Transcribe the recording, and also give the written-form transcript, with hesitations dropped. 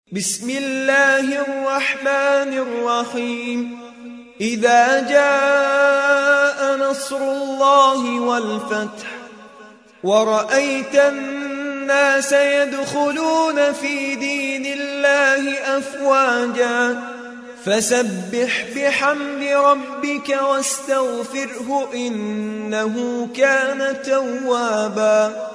بسم الله الرحمن الرحيم إذا جاء نصر الله والفتح ورأيت الناس يدخلون في دين الله أفواجا فسبح بحمد ربك واستغفره إنه كان توابا